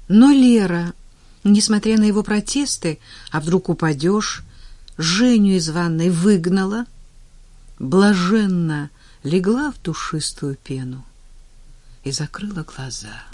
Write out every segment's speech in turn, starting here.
Но Лера, несмотря на его протесты, а вдруг упадешь, Женю из ванной выгнала, блаженно легла в душистую пену и закрыла глаза.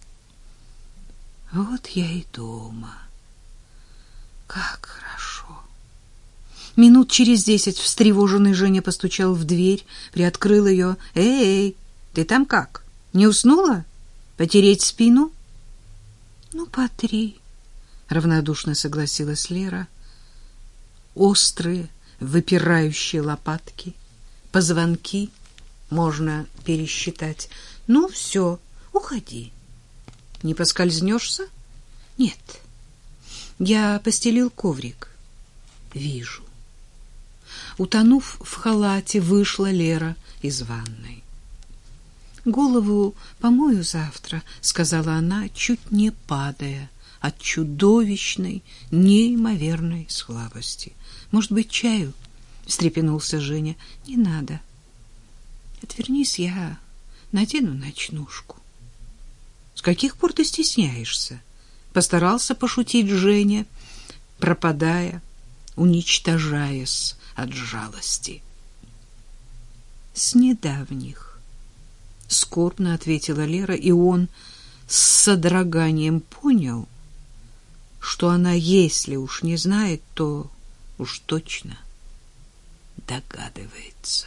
Вот я и дома. Как хорошо. Минут через 10 встревоженный Женя постучал в дверь, приоткрыл ее. «Эй, ты там как? Не уснула? Потереть спину?» «Ну, потри», — равнодушно согласилась Лера. Острые, выпирающие лопатки, позвонки можно пересчитать. «Ну, все, уходи. Не поскользнешься?» «Нет, я постелил коврик». «Вижу». Утонув в халате, вышла Лера из ванной. «Голову помою завтра», — сказала она, чуть не падая от чудовищной, неимоверной слабости. «Может быть, чаю?» — встрепенулся Женя. «Не надо. Отвернись, я надену ночнушку». «С каких пор ты стесняешься?» — постарался пошутить Женя, пропадая, уничтожаясь от жалости. «С недавних», — скорбно ответила Лера, и он с содроганием понял, что она, если уж не знает, то уж точно догадывается.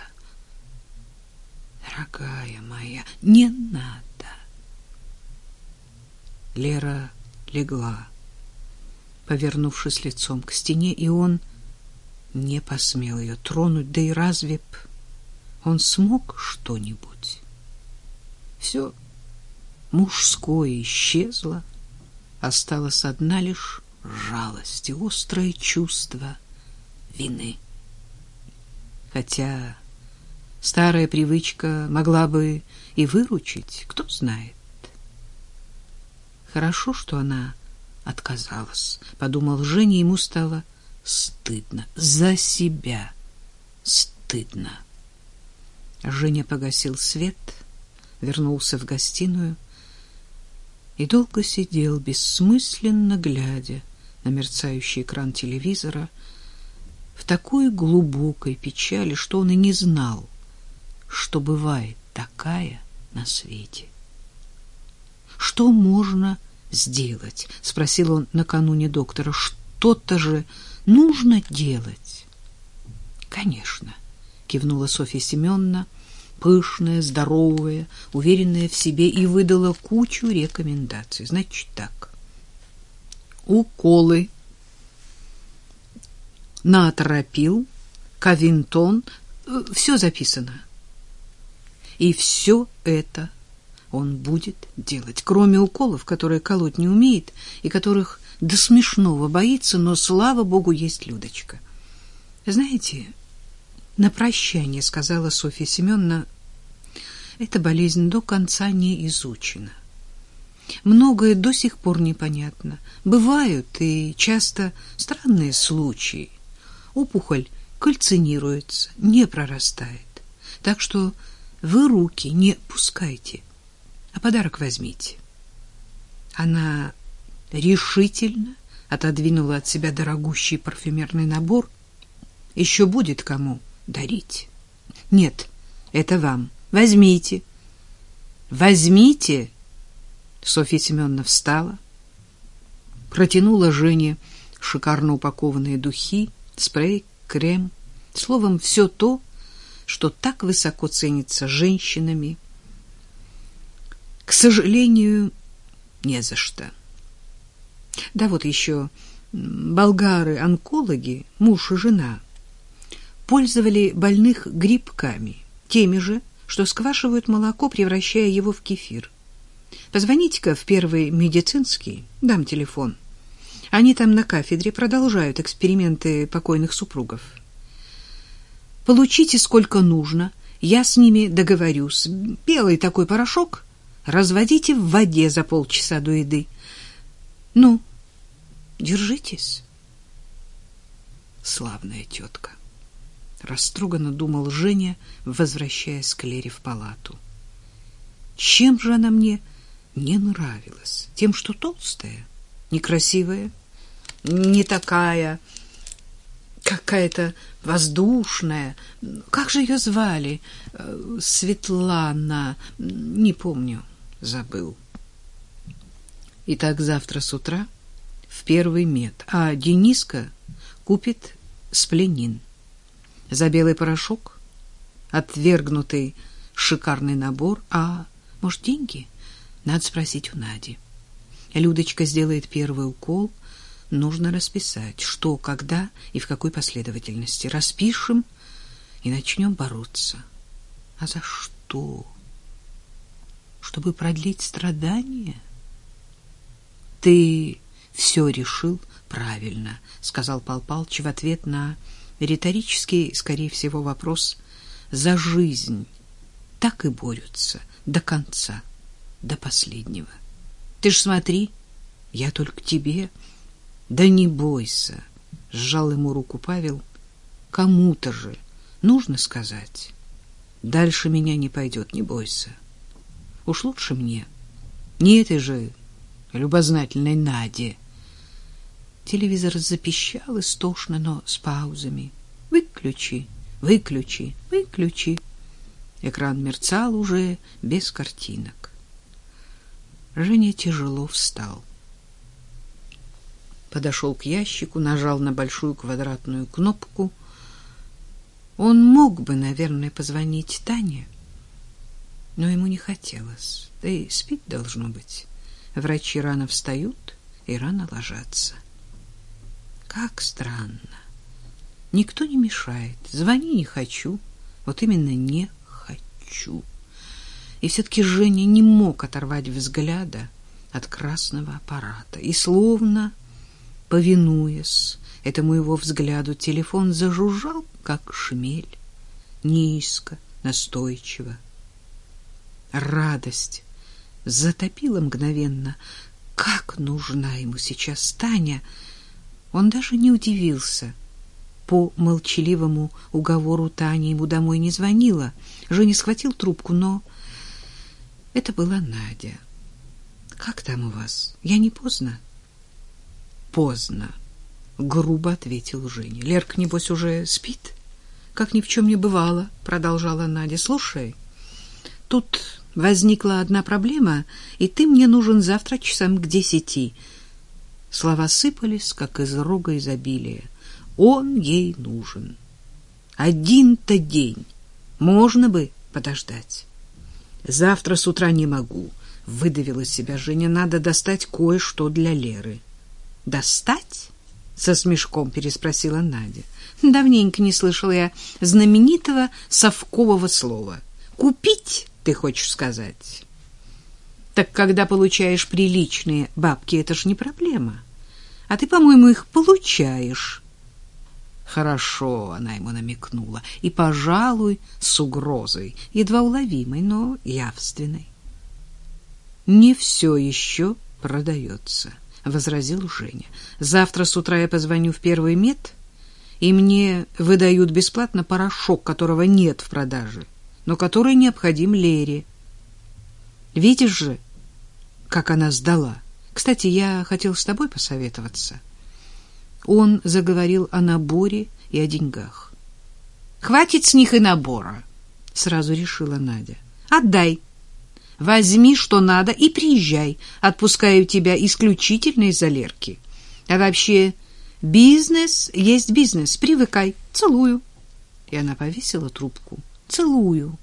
«Дорогая моя, не надо». Лера легла, повернувшись лицом к стене, и он не посмел ее тронуть, да и разве б он смог что-нибудь? Все мужское исчезло, осталась одна лишь жалость и острое чувство вины. Хотя старая привычка могла бы и выручить, кто знает. Хорошо, что она отказалась, подумал Женя, ему стало стыдно за себя, стыдно. Женя погасил свет, вернулся в гостиную и долго сидел, бессмысленно глядя на мерцающий экран телевизора, в такой глубокой печали, что он и не знал, что бывает такая на свете. «Что можно сделать?» — спросил он накануне доктора. «Что-то же нужно делать». «Конечно», — кивнула Софья Семеновна, пышная, здоровая, уверенная в себе, и выдала кучу рекомендаций. Значит так: уколы, наоторопил, ковентон, все записано. И все это он будет делать, кроме уколов, которые колоть не умеет и которых до смешного боится, но, слава богу, есть Людочка. Знаете, на прощание сказала Софья Семеновна, эта болезнь до конца не изучена. Многое до сих пор непонятно. Бывают и часто странные случаи. Опухоль кальцинируется, не прорастает. Так что вы руки не пускайте, а подарок возьмите. Она решительно отодвинула от себя дорогущий парфюмерный набор. Еще будет кому дарить. Нет, это вам. Возьмите. Возьмите. Софья Семеновна встала, протянула Жене шикарно упакованные духи, спрей, крем, словом, все то, что так высоко ценится женщинами. К сожалению, не за что. Да вот еще болгары-онкологи, муж и жена, пользовали больных грибками, теми же, что сквашивают молоко, превращая его в кефир. Позвоните-ка в первый медицинский, дам телефон. Они там на кафедре продолжают эксперименты покойных супругов. Получите сколько нужно, я с ними договорюсь. Белый такой порошок разводите в воде за полчаса до еды. Ну, держитесь. Славная тетка. Растроганно думал Женя, возвращаясь к Лере в палату. Чем же она мне не нравилась? Тем, что толстая, некрасивая, не такая, какая-то воздушная. Как же ее звали? Светлана, не помню, забыл. Итак, завтра с утра в первый мед, а Дениска купит спленин. За белый порошок отвергнутый шикарный набор, а может, деньги? Надо спросить у Нади. Людочка сделает первый укол. Нужно расписать, что, когда и в какой последовательности. Распишем и начнем бороться. А за что? Чтобы продлить страдания? Ты все решил правильно, сказал Пал Палыч в ответ на риторический, скорее всего, вопрос. За жизнь так и борются до конца, до последнего. Ты ж смотри, я только тебе. Да не бойся, сжал ему руку Павел. Кому-то же нужно сказать. Дальше меня не пойдет, не бойся. Уж лучше мне, не этой же любознательной Наде. Телевизор запищал истошно, но с паузами. Выключи, выключи, выключи. Экран мерцал уже без картинок. Женя тяжело встал. Подошел к ящику, нажал на большую квадратную кнопку. Он мог бы, наверное, позвонить Тане, но ему не хотелось. Да и спить должно быть. Врачи рано встают и рано ложатся. Как странно. Никто не мешает. Звони не хочу. Вот именно не хочу. И все-таки Женя не мог оторвать взгляда от красного аппарата. И словно повинуясь этому его взгляду, телефон зажужжал, как шмель, низко, настойчиво. Радость затопила мгновенно. Как нужна ему сейчас Таня! Он даже не удивился. По молчаливому уговору Таня ему домой не звонила. Женя схватил трубку, но это была Надя. «Как там у вас? Я не поздно?» «Поздно», — грубо ответил Женя. «Лерка, небось, уже спит?» «Как ни в чем не бывало», — продолжала Надя. «Слушай, тут возникла одна проблема, и ты мне нужен завтра часам к 10. Слова сыпались, как из рога изобилия. Он ей нужен. Один-то день. Можно бы подождать. Завтра с утра не могу, — выдавила из себя Женя. Надо достать кое-что для Леры. «Достать?» — со смешком переспросила Надя. «Давненько не слышала я знаменитого совкового слова. Купить, ты хочешь сказать?» «Так когда получаешь приличные бабки, это ж не проблема. А ты, по-моему, их получаешь». «Хорошо», — она ему намекнула, и, пожалуй, с угрозой, едва уловимой, но явственной. «Не все еще продается», — возразил Женя. «Завтра с утра я позвоню в первый мед, и мне выдают бесплатно порошок, которого нет в продаже, но который необходим Лере. Видишь же, как она сдала. Кстати, я хотел с тобой посоветоваться». Он заговорил о наборе и о деньгах. «Хватит с них и набора», — сразу решила Надя. «Отдай. Возьми, что надо, и приезжай. Отпускаю тебя исключительно из-за Лерки. А вообще, бизнес есть бизнес. Привыкай. Целую». И она повесила трубку. «Целую».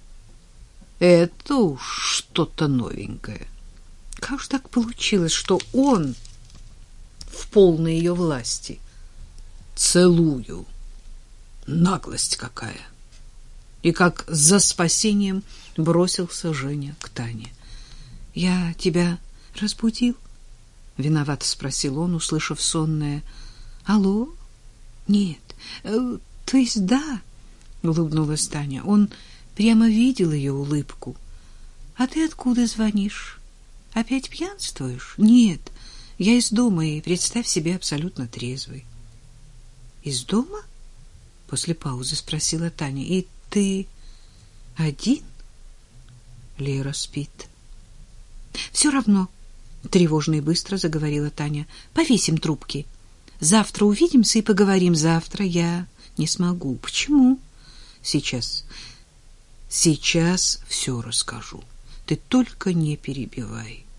Это уж что-то новенькое. Как же так получилось, что он в полной ее власти? «Целую». Наглость какая! И как за спасением бросился Женя к Тане. «Я тебя разбудил?» — виновато спросил он, услышав сонное «Алло?» «Нет, то есть да», — улыбнулась Таня. Он прямо видел ее улыбку. «А ты откуда звонишь? Опять пьянствуешь?» «Нет, я из дома, и, представь себе, абсолютно трезвый». «Из дома?» — после паузы спросила Таня. «И ты один?» Лера спит. Все равно, тревожно и быстро заговорила Таня. Повесим трубки. Завтра увидимся и поговорим. Завтра я не смогу. Почему? Сейчас все расскажу. Ты только не перебивай.